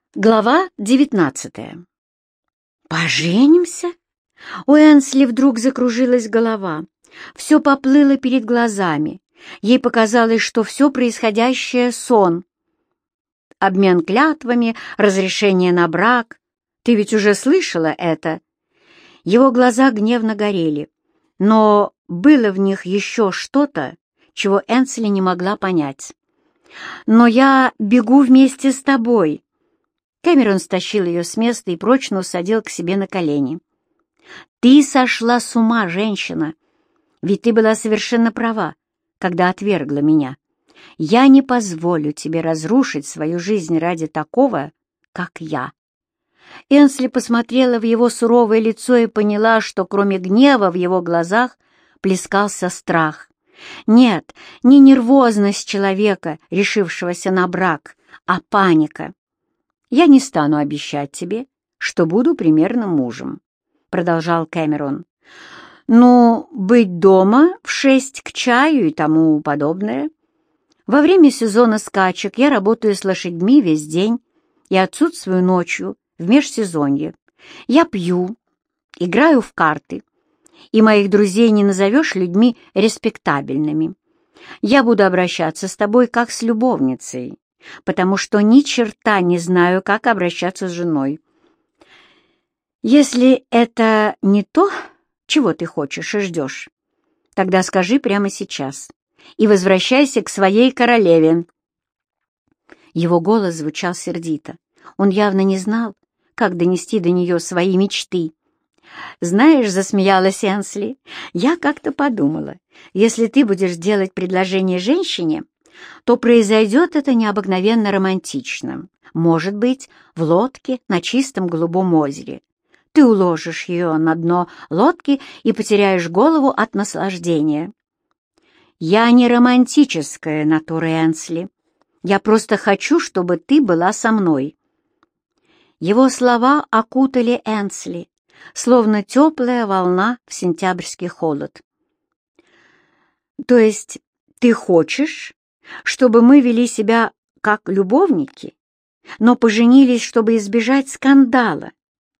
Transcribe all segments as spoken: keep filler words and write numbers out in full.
Глава девятнадцатая. «Поженимся?» У Энсли вдруг закружилась голова. Все поплыло перед глазами. Ей показалось, что все происходящее — сон. Обмен клятвами, разрешение на брак. Ты ведь уже слышала это? Его глаза гневно горели, но было в них еще что-то, чего Энсли не могла понять. «Но я бегу вместе с тобой». Кэмерон стащил ее с места и прочно усадил к себе на колени. «Ты сошла с ума, женщина! Ведь ты была совершенно права, когда отвергла меня. Я не позволю тебе разрушить свою жизнь ради такого, как я». Энсли посмотрела в его суровое лицо и поняла, что кроме гнева в его глазах плескался страх. Нет, не нервозность человека, решившегося на брак, а паника. «Я не стану обещать тебе, что буду примерным мужем», — продолжал Кэмерон. «Ну, быть дома в шесть к чаю и тому подобное. Во время сезона скачек я работаю с лошадьми весь день и отсутствую ночью в межсезонье. Я пью, играю в карты, и моих друзей не назовешь людьми респектабельными. Я буду обращаться с тобой как с любовницей, потому что ни черта не знаю, как обращаться с женой. Если это не то, чего ты хочешь и ждешь, тогда скажи прямо сейчас и возвращайся к своей королеве». Его голос звучал сердито. Он явно не знал, как донести до нее свои мечты. «Знаешь, — засмеялась Энсли, — я как-то подумала, если ты будешь делать предложение женщине, то произойдет это необыкновенно романтично. Может быть, в лодке на чистом голубом озере. Ты уложишь ее на дно лодки и потеряешь голову от наслаждения». «Я не романтическая натура, Энсли. Я просто хочу, чтобы ты была со мной». Его слова окутали Энсли, словно теплая волна в сентябрьский холод. «То есть ты хочешь, чтобы мы вели себя как любовники, но поженились, чтобы избежать скандала?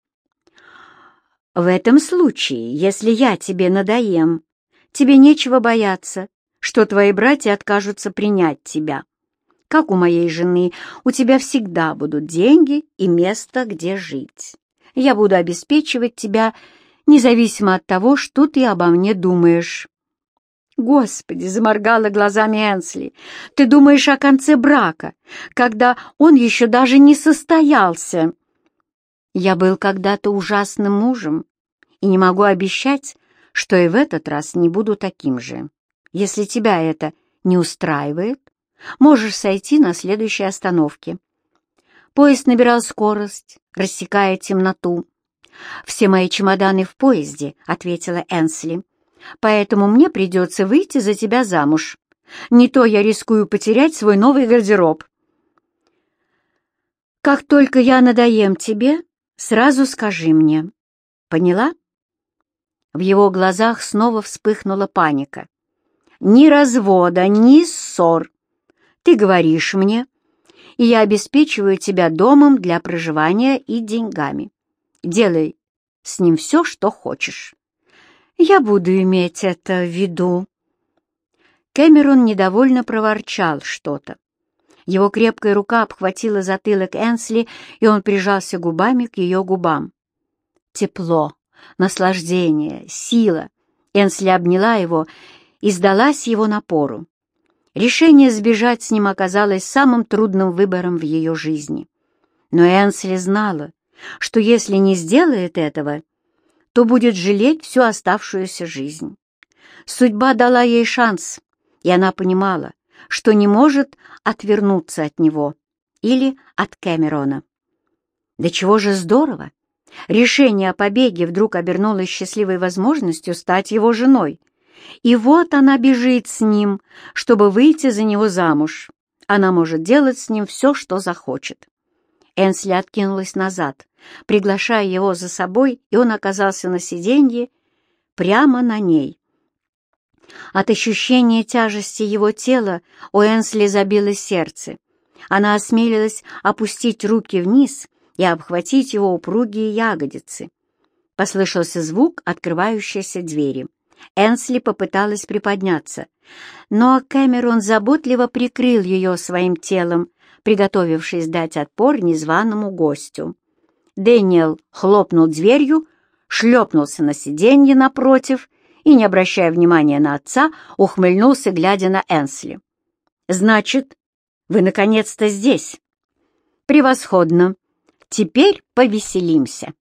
В этом случае, если я тебе надоем, тебе нечего бояться, что твои братья откажутся принять тебя. Как у моей жены, у тебя всегда будут деньги и место, где жить. Я буду обеспечивать тебя, независимо от того, что ты обо мне думаешь». «Господи!» — заморгала глазами Энсли. «Ты думаешь о конце брака, когда он еще даже не состоялся?» «Я был когда-то ужасным мужем и не могу обещать, что и в этот раз не буду таким же. Если тебя это не устраивает, можешь сойти на следующей остановке». Поезд набирал скорость, рассекая темноту. «Все мои чемоданы в поезде», — ответила Энсли. «Поэтому мне придется выйти за тебя замуж. Не то я рискую потерять свой новый гардероб». «Как только я надоем тебе, сразу скажи мне. Поняла?» В его глазах снова вспыхнула паника. «Ни развода, ни ссор. Ты говоришь мне, и я обеспечиваю тебя домом для проживания и деньгами. Делай с ним все, что хочешь. Я буду иметь это в виду». Кэмерон недовольно проворчал что-то. Его крепкая рука обхватила затылок Энсли, и он прижался губами к ее губам. Тепло, наслаждение, сила. Энсли обняла его и сдалась его напору. Решение сбежать с ним оказалось самым трудным выбором в ее жизни. Но Энсли знала, что если не сделает этого, то будет жалеть всю оставшуюся жизнь. Судьба дала ей шанс, и она понимала, что не может отвернуться от него или от Кэмерона. Да чего же здорово! Решение о побеге вдруг обернулось счастливой возможностью стать его женой. И вот она бежит с ним, чтобы выйти за него замуж. Она может делать с ним все, что захочет. Энсли откинулась назад, приглашая его за собой, и он оказался на сиденье прямо на ней. От ощущения тяжести его тела у Энсли забилось сердце, Она осмелилась опустить руки вниз и обхватить его упругие ягодицы. Послышался звук открывающейся двери. Энсли попыталась приподняться, но Кэмерон заботливо прикрыл ее своим телом, приготовившись дать отпор незваному гостю. Дэниел хлопнул дверью, шлепнулся на сиденье напротив и, не обращая внимания на отца, ухмыльнулся, глядя на Энсли. «Значит, вы наконец-то здесь?» «Превосходно! Теперь повеселимся!»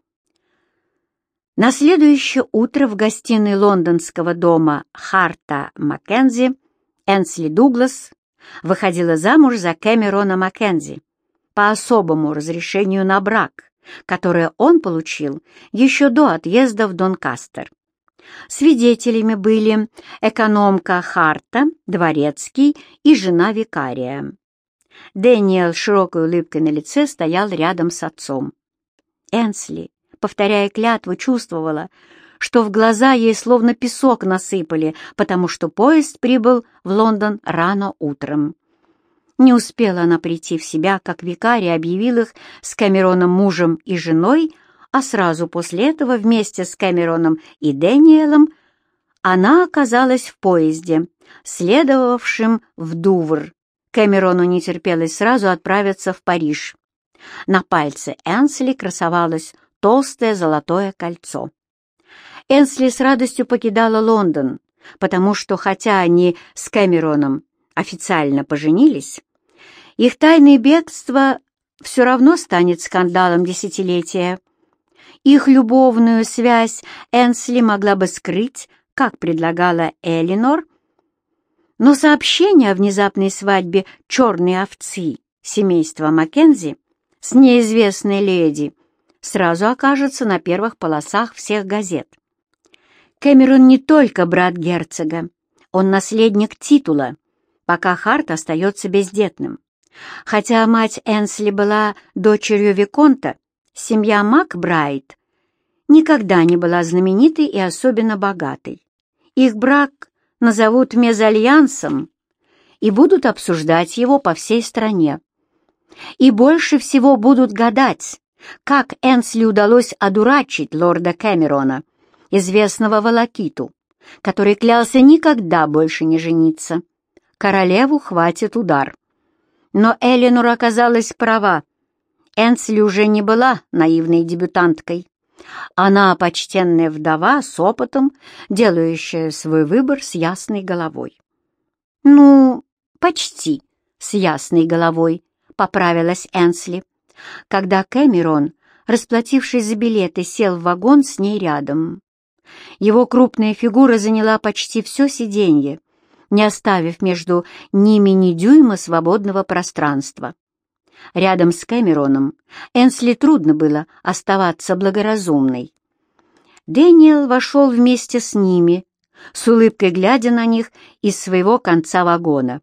На следующее утро в гостиной лондонского дома Харта Маккензи Энсли Дуглас выходила замуж за Кэмерона Маккензи по особому разрешению на брак, которое он получил еще до отъезда в Донкастер. Свидетелями были экономка Харта, дворецкий и жена викария. Дэниел с широкой улыбкой на лице стоял рядом с отцом. Энсли, повторяя клятву, чувствовала, что в глаза ей словно песок насыпали, потому что поезд прибыл в Лондон рано утром. Не успела она прийти в себя, как викарий объявил их с Кэмероном мужем и женой, а сразу после этого вместе с Кэмероном и Дэниелом она оказалась в поезде, следовавшем в Дувр. Кэмерону не терпелось сразу отправиться в Париж. На пальце Энсли красовалось толстое золотое кольцо. Энсли с радостью покидала Лондон, потому что, хотя они с Кэмероном официально поженились, их тайное бегство все равно станет скандалом десятилетия. Их любовную связь Энсли могла бы скрыть, как предлагала Элинор, но сообщение о внезапной свадьбе черной овцы семейства Маккензи с неизвестной леди сразу окажется на первых полосах всех газет. Кэмерон не только брат герцога, он наследник титула, пока Харт остается бездетным. Хотя мать Энсли была дочерью виконта, семья Макбрайт никогда не была знаменитой и особенно богатой. Их брак назовут мезальянсом и будут обсуждать его по всей стране. И больше всего будут гадать, как Энсли удалось одурачить лорда Кэмерона, известного волокиту, который клялся никогда больше не жениться. Королеву хватит удар. Но Элинор оказалась права. Энсли уже не была наивной дебютанткой. Она почтенная вдова с опытом, делающая свой выбор с ясной головой. «Ну, почти с ясной головой», — поправилась Энсли, когда Кэмерон, расплатившись за билеты, сел в вагон с ней рядом. Его крупная фигура заняла почти все сиденье, не оставив между ними ни дюйма свободного пространства. Рядом с Кэмероном Энсли трудно было оставаться благоразумной. Дэниел вошел вместе с ними, с улыбкой глядя на них из своего конца вагона.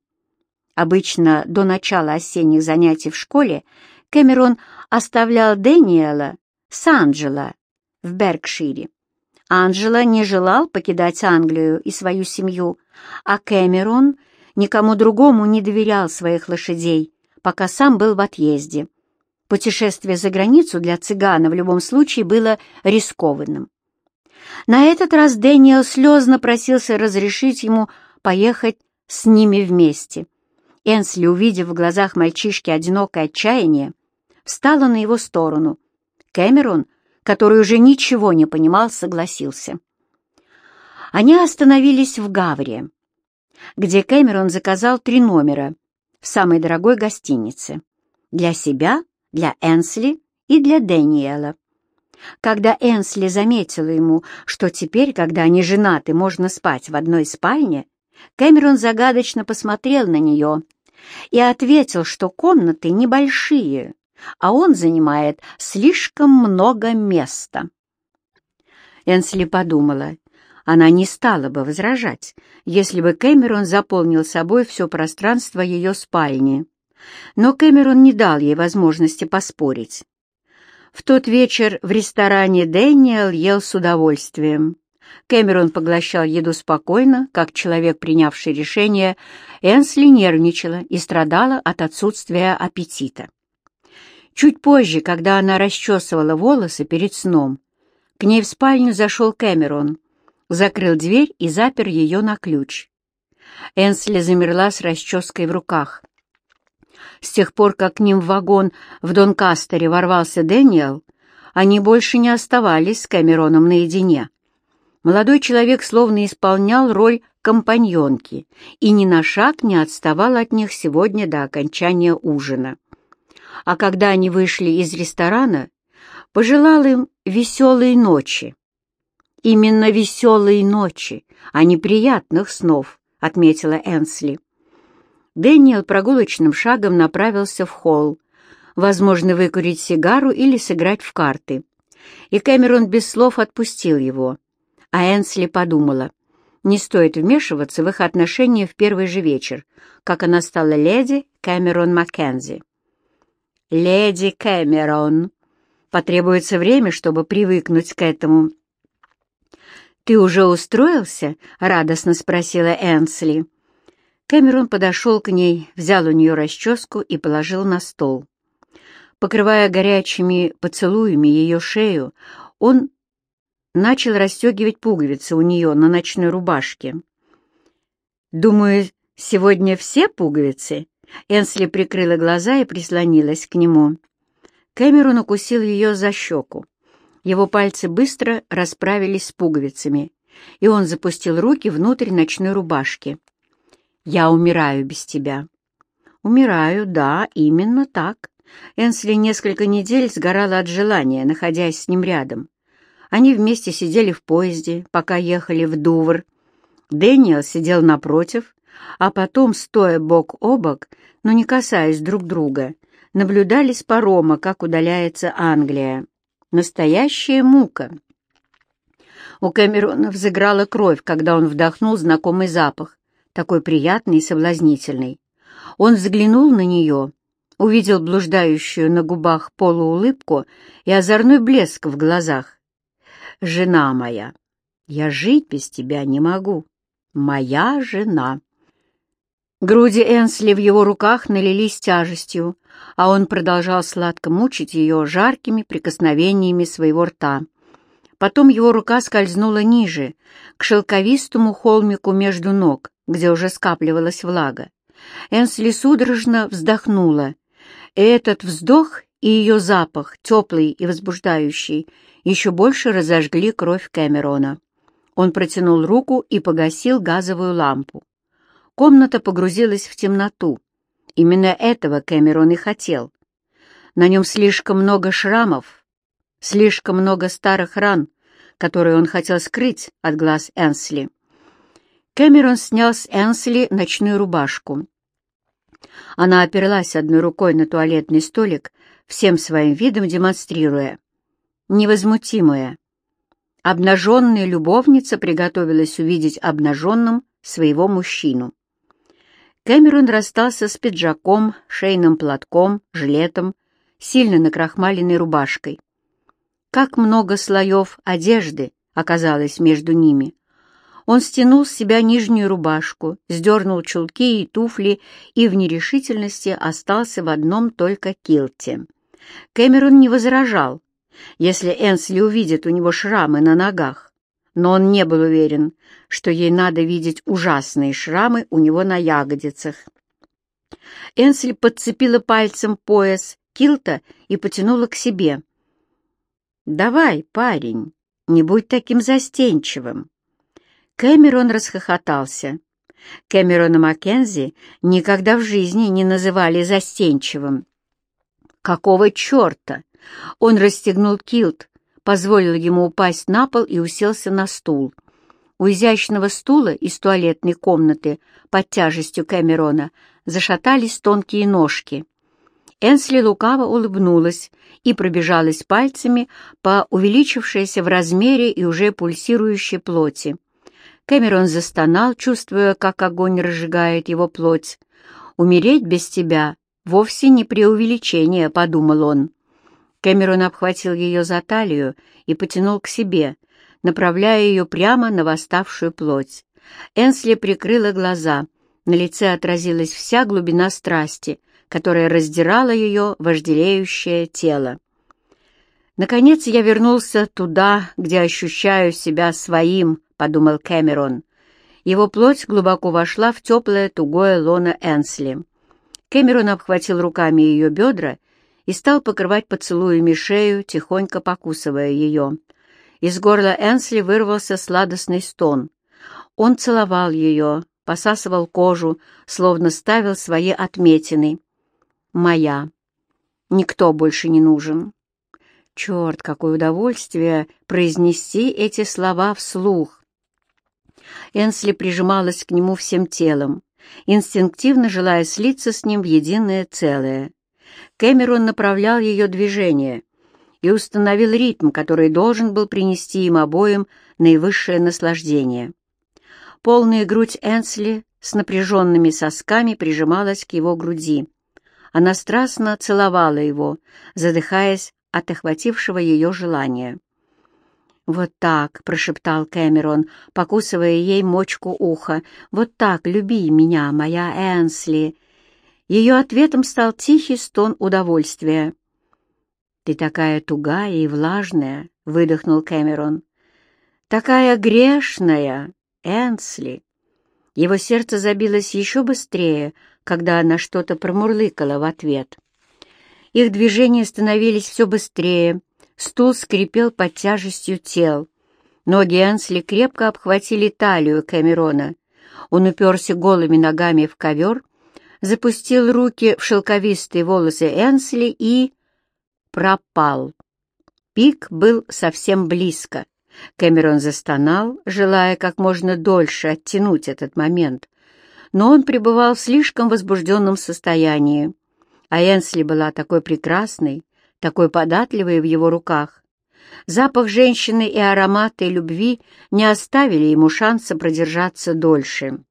Обычно до начала осенних занятий в школе Кэмерон оставлял Дэниела с Анджело в Беркшире. Анджело не желал покидать Англию и свою семью, а Кэмерон никому другому не доверял своих лошадей, пока сам был в отъезде. Путешествие за границу для цыгана в любом случае было рискованным. На этот раз Дэниел слезно просился разрешить ему поехать с ними вместе. Энсли, увидев в глазах мальчишки одинокое отчаяние, встала на его сторону. Кэмерон, который уже ничего не понимал, согласился. Они остановились в Гавре, где Кэмерон заказал три номера в самой дорогой гостинице для себя, для Энсли и для Дэниела. Когда Энсли заметила ему, что теперь, когда они женаты, можно спать в одной спальне, Кэмерон загадочно посмотрел на нее и ответил, что комнаты небольшие, а он занимает слишком много места. Энсли подумала, она не стала бы возражать, если бы Кэмерон заполнил собой все пространство ее спальни. Но Кэмерон не дал ей возможности поспорить. В тот вечер в ресторане Дэниел ел с удовольствием. Кэмерон поглощал еду спокойно, как человек, принявший решение. Энсли нервничала и страдала от отсутствия аппетита. Чуть позже, когда она расчесывала волосы перед сном, к ней в спальню зашел Кэмерон, закрыл дверь и запер ее на ключ. Энсли замерла с расческой в руках. С тех пор, как к ним в вагон в Донкастере ворвался Дэниел, они больше не оставались с Кэмероном наедине. Молодой человек словно исполнял роль компаньонки и ни на шаг не отставал от них сегодня до окончания ужина. А когда они вышли из ресторана, пожелал им веселой ночи. «Именно веселой ночи, а не приятных снов», — отметила Энсли. Дэниел прогулочным шагом направился в холл, возможно, выкурить сигару или сыграть в карты. И Кэмерон без слов отпустил его. А Энсли подумала, не стоит вмешиваться в их отношения в первый же вечер, как она стала леди Кэмерон Маккензи. «Леди Кэмерон. Потребуется время, чтобы привыкнуть к этому». «Ты уже устроился?» — радостно спросила Энсли. Кэмерон подошел к ней, взял у нее расческу и положил на стол. Покрывая горячими поцелуями ее шею, он начал расстегивать пуговицы у нее на ночной рубашке. «Думаю, сегодня все пуговицы?» Энсли прикрыла глаза и прислонилась к нему. Кэмерон укусил ее за щеку. Его пальцы быстро расправились с пуговицами, и он запустил руки внутрь ночной рубашки. «Я умираю без тебя». «Умираю, да, именно так». Энсли несколько недель сгорала от желания, находясь с ним рядом. Они вместе сидели в поезде, пока ехали в Дувр. Дэниел сидел напротив, а потом, стоя бок о бок, но не касаясь друг друга, наблюдали с парома, как удаляется Англия. Настоящая мука. У Кэмерона взыграла кровь, когда он вдохнул знакомый запах, такой приятный и соблазнительный. Он взглянул на нее, увидел блуждающую на губах полуулыбку и озорной блеск в глазах. «Жена моя, я жить без тебя не могу. Моя жена». Груди Энсли в его руках налились тяжестью, а он продолжал сладко мучить ее жаркими прикосновениями своего рта. Потом его рука скользнула ниже, к шелковистому холмику между ног, где уже скапливалась влага. Энсли судорожно вздохнула, и этот вздох и ее запах, теплый и возбуждающий, еще больше разожгли кровь Кэмерона. Он протянул руку и погасил газовую лампу. Комната погрузилась в темноту. Именно этого Кэмерон и хотел. На нем слишком много шрамов, слишком много старых ран, которые он хотел скрыть от глаз Энсли. Кэмерон снял с Энсли ночную рубашку. Она оперлась одной рукой на туалетный столик, всем своим видом демонстрируя. Невозмутимая. Обнаженная любовница приготовилась увидеть обнаженным своего мужчину. Кэмерон расстался с пиджаком, шейным платком, жилетом, сильно накрахмаленной рубашкой. Как много слоев одежды оказалось между ними. Он стянул с себя нижнюю рубашку, сдернул чулки и туфли и в нерешительности остался в одном только килте. Кэмерон не возражал, если Энсли увидит у него шрамы на ногах, но он не был уверен, что ей надо видеть ужасные шрамы у него на ягодицах. Энсли подцепила пальцем пояс килта и потянула к себе. «Давай, парень, не будь таким застенчивым». Кэмерон расхохотался. Кэмерона Маккензи никогда в жизни не называли застенчивым. «Какого черта?» Он расстегнул килт, позволил ему упасть на пол и уселся на стул. У изящного стула из туалетной комнаты под тяжестью Кэмерона зашатались тонкие ножки. Энсли лукаво улыбнулась и пробежалась пальцами по увеличившейся в размере и уже пульсирующей плоти. Кэмерон застонал, чувствуя, как огонь разжигает его плоть. «Умереть без тебя вовсе не преувеличение», — подумал он. Кэмерон обхватил ее за талию и потянул к себе, направляя ее прямо на восставшую плоть. Энсли прикрыла глаза. На лице отразилась вся глубина страсти, которая раздирала ее вожделеющее тело. «Наконец я вернулся туда, где ощущаю себя своим», — подумал Кэмерон. Его плоть глубоко вошла в теплое тугое лоно Энсли. Кэмерон обхватил руками ее бедра и стал покрывать поцелуями шею, тихонько покусывая ее. Из горла Энсли вырвался сладостный стон. Он целовал ее, посасывал кожу, словно ставил свои отметины. «Моя. Никто больше не нужен». Черт, какое удовольствие произнести эти слова вслух! Энсли прижималась к нему всем телом, инстинктивно желая слиться с ним в единое целое. Кэмерон направлял ее движение и установил ритм, который должен был принести им обоим наивысшее наслаждение. Полная грудь Энсли с напряженными сосками прижималась к его груди. Она страстно целовала его, задыхаясь от охватившего ее желания. «Вот так», — прошептал Кэмерон, покусывая ей мочку уха, «вот так, люби меня, моя Энсли». Ее ответом стал тихий стон удовольствия. «Ты такая тугая и влажная», — выдохнул Кэмерон. «Такая грешная, Энсли». Его сердце забилось еще быстрее, когда она что-то промурлыкала в ответ. Их движения становились все быстрее, стул скрипел под тяжестью тел. Ноги Энсли крепко обхватили талию Кэмерона. Он уперся голыми ногами в ковер, запустил руки в шелковистые волосы Энсли и пропал. Пик был совсем близко. Кэмерон застонал, желая как можно дольше оттянуть этот момент, но он пребывал в слишком возбужденном состоянии. А Энсли была такой прекрасной, такой податливой в его руках. Запах женщины и ароматы любви не оставили ему шанса продержаться дольше.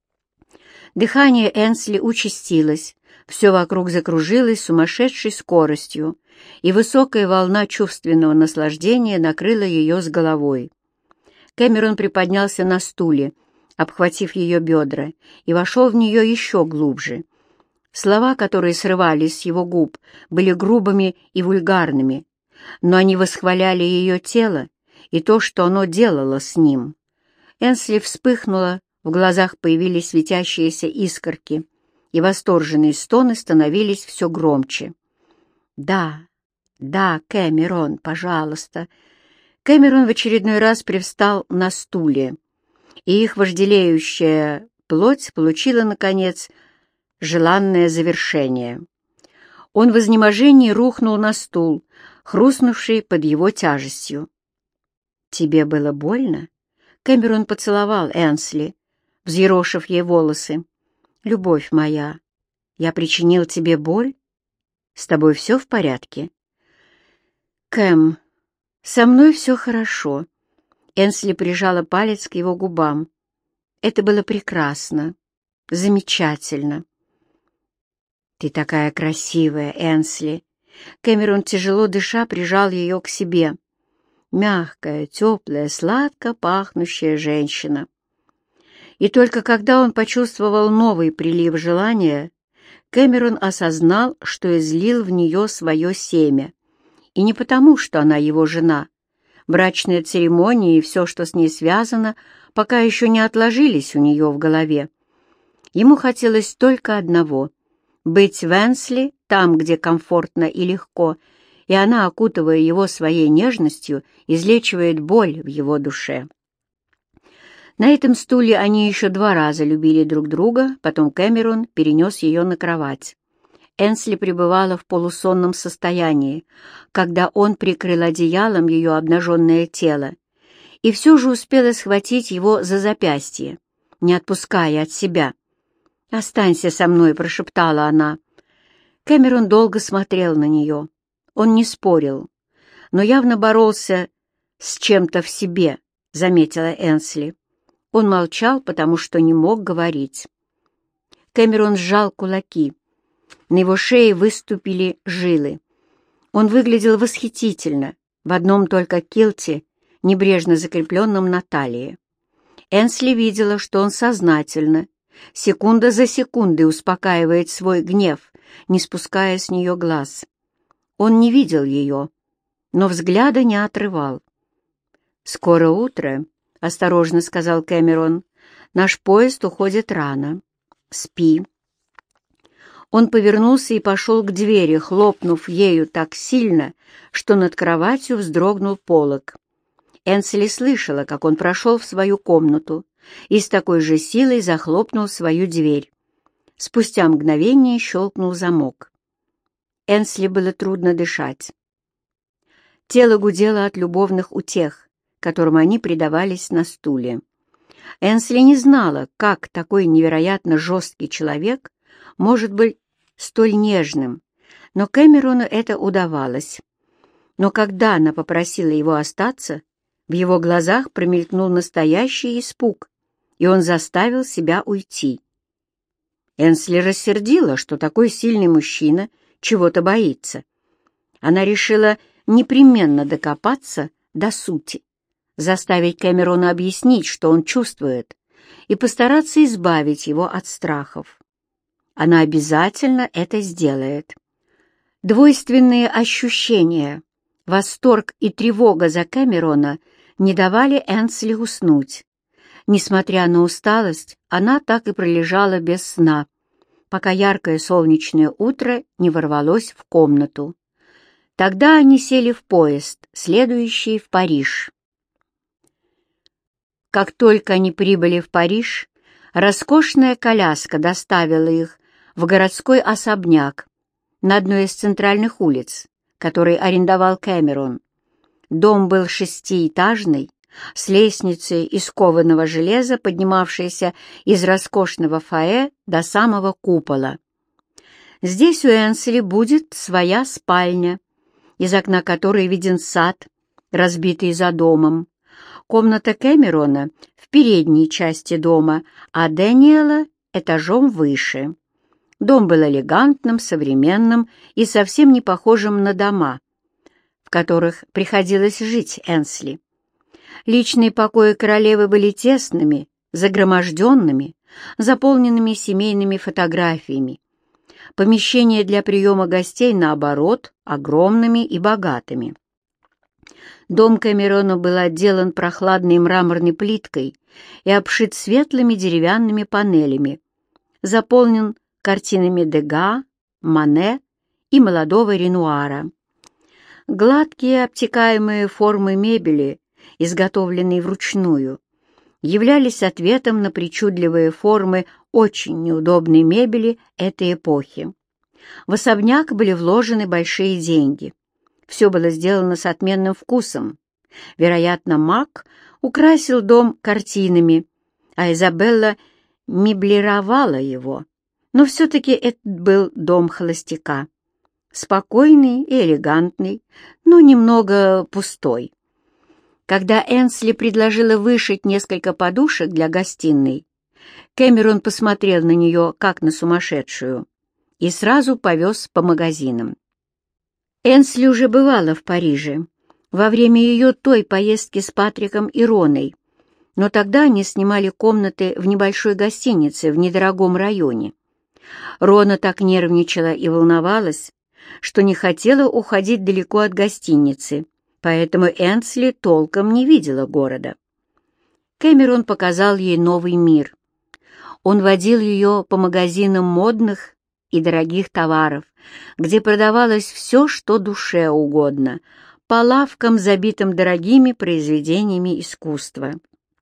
Дыхание Энсли участилось, все вокруг закружилось сумасшедшей скоростью, и высокая волна чувственного наслаждения накрыла ее с головой. Кэмерон приподнялся на стуле, обхватив ее бедра, и вошел в нее еще глубже. Слова, которые срывались с его губ, были грубыми и вульгарными, но они восхваляли ее тело и то, что оно делало с ним. Энсли вспыхнула, в глазах появились светящиеся искорки, и восторженные стоны становились все громче. «Да, да, Кэмерон, пожалуйста». Кэмерон в очередной раз привстал на стуле, и их вожделеющая плоть получила, наконец, желанное завершение. Он в изнеможении рухнул на стул, хрустнувший под его тяжестью. «Тебе было больно?» Кэмерон поцеловал Энсли, взъерошив ей волосы. «Любовь моя, я причинил тебе боль? С тобой все в порядке?» «Кэм, со мной все хорошо». Энсли прижала палец к его губам. «Это было прекрасно, замечательно». «Ты такая красивая, Энсли!» Кэмерон, тяжело дыша, прижал ее к себе. Мягкая, теплая, сладко пахнущая женщина. И только когда он почувствовал новый прилив желания, Кэмерон осознал, что излил в нее свое семя. И не потому, что она его жена. Брачная церемония и все, что с ней связано, пока еще не отложились у нее в голове. Ему хотелось только одного — быть в Энсли, там, где комфортно и легко, и она, окутывая его своей нежностью, излечивает боль в его душе. На этом стуле они еще два раза любили друг друга, потом Кэмерон перенес ее на кровать. Энсли пребывала в полусонном состоянии, когда он прикрыл одеялом ее обнаженное тело, и все же успела схватить его за запястье, не отпуская от себя. «Останься со мной», — прошептала она. Кэмерон долго смотрел на нее. Он не спорил, но явно боролся с чем-то в себе, заметила Энсли. Он молчал, потому что не мог говорить. Кэмерон сжал кулаки. На его шее выступили жилы. Он выглядел восхитительно, в одном только килте, небрежно закрепленном на талии. Энсли видела, что он сознательно, секунда за секундой успокаивает свой гнев, не спуская с нее глаз. Он не видел ее, но взгляда не отрывал. «Скоро утро», — осторожно сказал Кэмерон. «Наш поезд уходит рано. Спи». Он повернулся и пошел к двери, хлопнув ею так сильно, что над кроватью вздрогнул полог. Энсли слышала, как он прошел в свою комнату и с такой же силой захлопнул свою дверь. Спустя мгновение щелкнул замок. Энсли было трудно дышать. Тело гудело от любовных утех, которым они предавались на стуле. Энсли не знала, как такой невероятно жесткий человек может быть столь нежным, но Кэмерону это удавалось. Но когда она попросила его остаться, в его глазах промелькнул настоящий испуг, и он заставил себя уйти. Энсли рассердила, что такой сильный мужчина чего-то боится. Она решила непременно докопаться до сути, заставить Кэмерона объяснить, что он чувствует, и постараться избавить его от страхов. Она обязательно это сделает. Двойственные ощущения, восторг и тревога за Кэмерона не давали Энсли уснуть. Несмотря на усталость, она так и пролежала без сна, пока яркое солнечное утро не ворвалось в комнату. Тогда они сели в поезд, следующий в Париж. Как только они прибыли в Париж, роскошная коляска доставила их в городской особняк на одной из центральных улиц, который арендовал Кэмерон. Дом был шестиэтажный, с лестницей из кованого железа, поднимавшейся из роскошного фойе до самого купола. Здесь у Энсли будет своя спальня, из окна которой виден сад, разбитый за домом. Комната Кэмерона в передней части дома, а Дэниела этажом выше. Дом был элегантным, современным и совсем не похожим на дома, в которых приходилось жить Энсли. Личные покои королевы были тесными, загроможденными, заполненными семейными фотографиями. Помещения для приема гостей, наоборот, огромными и богатыми. Дом Кэмерона был отделан прохладной мраморной плиткой и обшит светлыми деревянными панелями, заполнен картинами Дега, Мане и молодого Ренуара. Гладкие обтекаемые формы мебели, изготовленные вручную, являлись ответом на причудливые формы очень неудобной мебели этой эпохи. В особняк были вложены большие деньги. Все было сделано с отменным вкусом. Вероятно, Мак украсил дом картинами, а Изабелла меблировала его. Но все-таки это был дом холостяка. Спокойный и элегантный, но немного пустой. Когда Энсли предложила вышить несколько подушек для гостиной, Кэмерон посмотрел на нее, как на сумасшедшую, и сразу повез по магазинам. Энсли уже бывала в Париже во время ее той поездки с Патриком и Роной, но тогда они снимали комнаты в небольшой гостинице в недорогом районе. Рона так нервничала и волновалась, что не хотела уходить далеко от гостиницы, поэтому Энсли толком не видела города. Кэмерон показал ей новый мир. Он водил ее по магазинам модных и дорогих товаров, где продавалось все, что душе угодно, по лавкам, забитым дорогими произведениями искусства.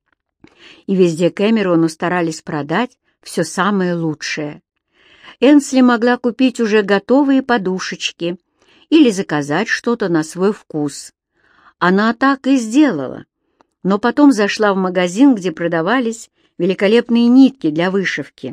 И везде Кэмерону старались продать все самое лучшее. Энсли могла купить уже готовые подушечки или заказать что-то на свой вкус. Она так и сделала, но потом зашла в магазин, где продавались великолепные нитки для вышивки,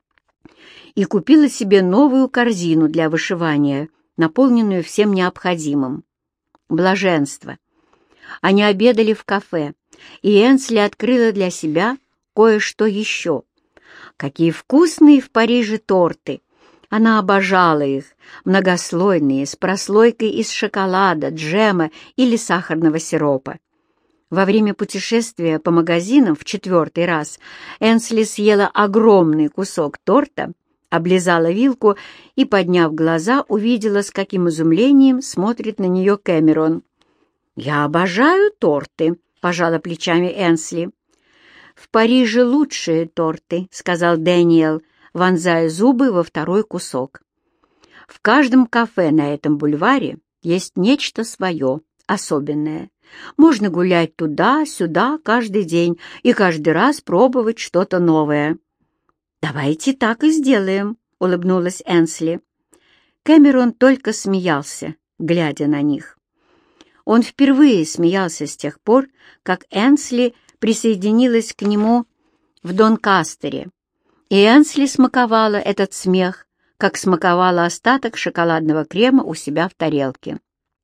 и купила себе новую корзину для вышивания, наполненную всем необходимым. Блаженство. Они обедали в кафе, и Энсли открыла для себя кое-что еще. Какие вкусные в Париже торты! Она обожала их, многослойные, с прослойкой из шоколада, джема или сахарного сиропа. Во время путешествия по магазинам в четвертый раз Энсли съела огромный кусок торта, облизала вилку и, подняв глаза, увидела, с каким изумлением смотрит на нее Кэмерон. «Я обожаю торты», — пожала плечами Энсли. «В Париже лучшие торты», — сказал Дэниел, вонзая зубы во второй кусок. «В каждом кафе на этом бульваре есть нечто свое, особенное. Можно гулять туда-сюда каждый день и каждый раз пробовать что-то новое». «Давайте так и сделаем», — улыбнулась Энсли. Кэмерон только смеялся, глядя на них. Он впервые смеялся с тех пор, как Энсли присоединилась к нему в Донкастере, и Энсли смаковала этот смех, как смаковала остаток шоколадного крема у себя в тарелке.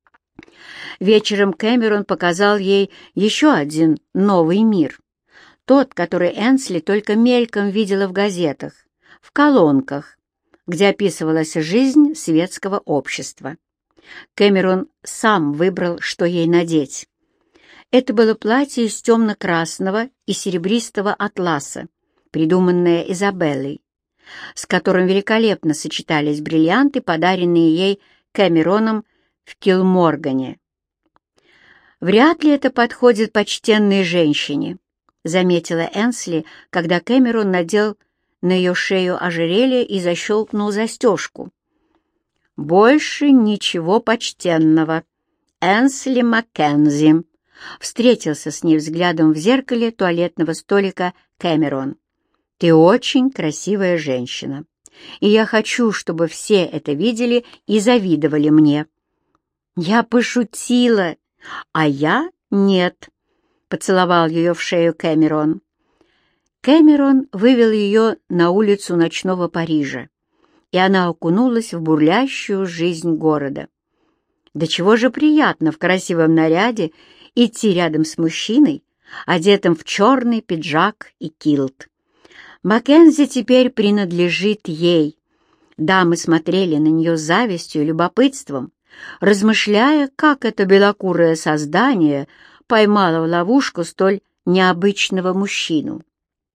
Вечером Кэмерон показал ей еще один новый мир, тот, который Энсли только мельком видела в газетах, в колонках, где описывалась жизнь светского общества. Кэмерон сам выбрал, что ей надеть. Это было платье из темно-красного и серебристого атласа, придуманное Изабеллой, с которым великолепно сочетались бриллианты, подаренные ей Кэмероном в Килморгане. «Вряд ли это подходит почтенной женщине», — заметила Энсли, когда Кэмерон надел на ее шею ожерелье и защелкнул застежку. «Больше ничего почтенного. Энсли Маккензи», — встретился с ней взглядом в зеркале туалетного столика Кэмерон. «Ты очень красивая женщина, и я хочу, чтобы все это видели и завидовали мне». «Я пошутила, а я нет», — поцеловал ее в шею Кэмерон. Кэмерон вывел ее на улицу ночного Парижа, и она окунулась в бурлящую жизнь города. До чего же приятно в красивом наряде идти рядом с мужчиной, одетым в черный пиджак и килт. Маккензи теперь принадлежит ей. Дамы смотрели на нее с завистью и любопытством, размышляя, как это белокурое создание поймало в ловушку столь необычного мужчину.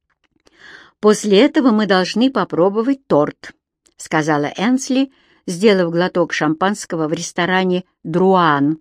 «После этого мы должны попробовать торт», — сказала Энсли, сделав глоток шампанского в ресторане «Друан».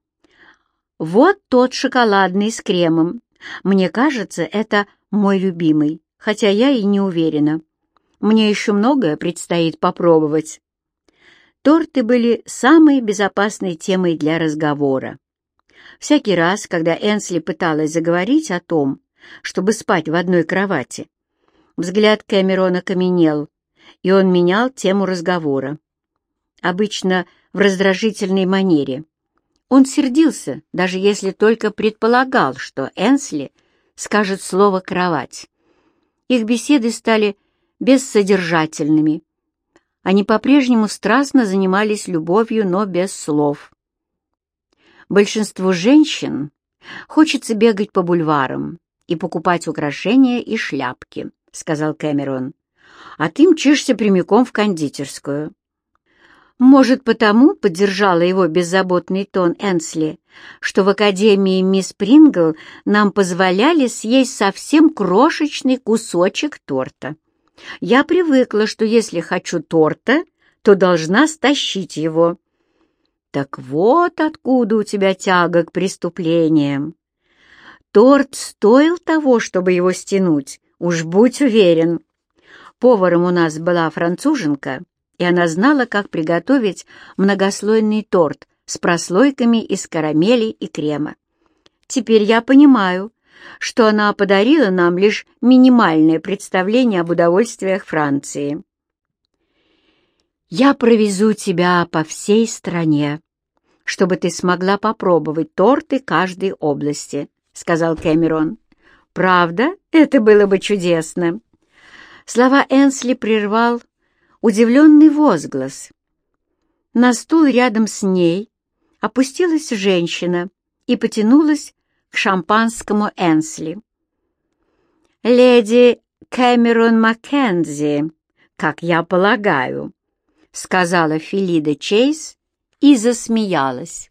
«Вот тот шоколадный с кремом. Мне кажется, это мой любимый, хотя я и не уверена. Мне еще многое предстоит попробовать». Торты были самой безопасной темой для разговора. Всякий раз, когда Энсли пыталась заговорить о том, чтобы спать в одной кровати, взгляд Кэмерона каменел, и он менял тему разговора. Обычно в раздражительной манере. Он сердился, даже если только предполагал, что Энсли скажет слово «кровать». Их беседы стали бессодержательными. Они по-прежнему страстно занимались любовью, но без слов. Большинству женщин хочется бегать по бульварам и покупать украшения и шляпки, — сказал Кэмерон. «А ты мчишься прямиком в кондитерскую». «Может, потому, — поддержала его беззаботный тон Энсли, — что в Академии мисс Прингл нам позволяли съесть совсем крошечный кусочек торта. Я привыкла, что если хочу торта, то должна стащить его». «Так вот откуда у тебя тяга к преступлениям. Торт стоил того, чтобы его стянуть, уж будь уверен. Поваром у нас была француженка, и она знала, как приготовить многослойный торт с прослойками из карамели и крема. Теперь я понимаю, что она подарила нам лишь минимальное представление об удовольствиях Франции. «Я провезу тебя по всей стране, чтобы ты смогла попробовать торты каждой области», — сказал Кэмерон. «Правда? Это было бы чудесно». Слова Энсли прервал удивленный возглас. На стул рядом с ней опустилась женщина и потянулась к шампанскому Энсли. «Леди Кэмерон Маккензи, как я полагаю», — сказала Филида Чейз и засмеялась.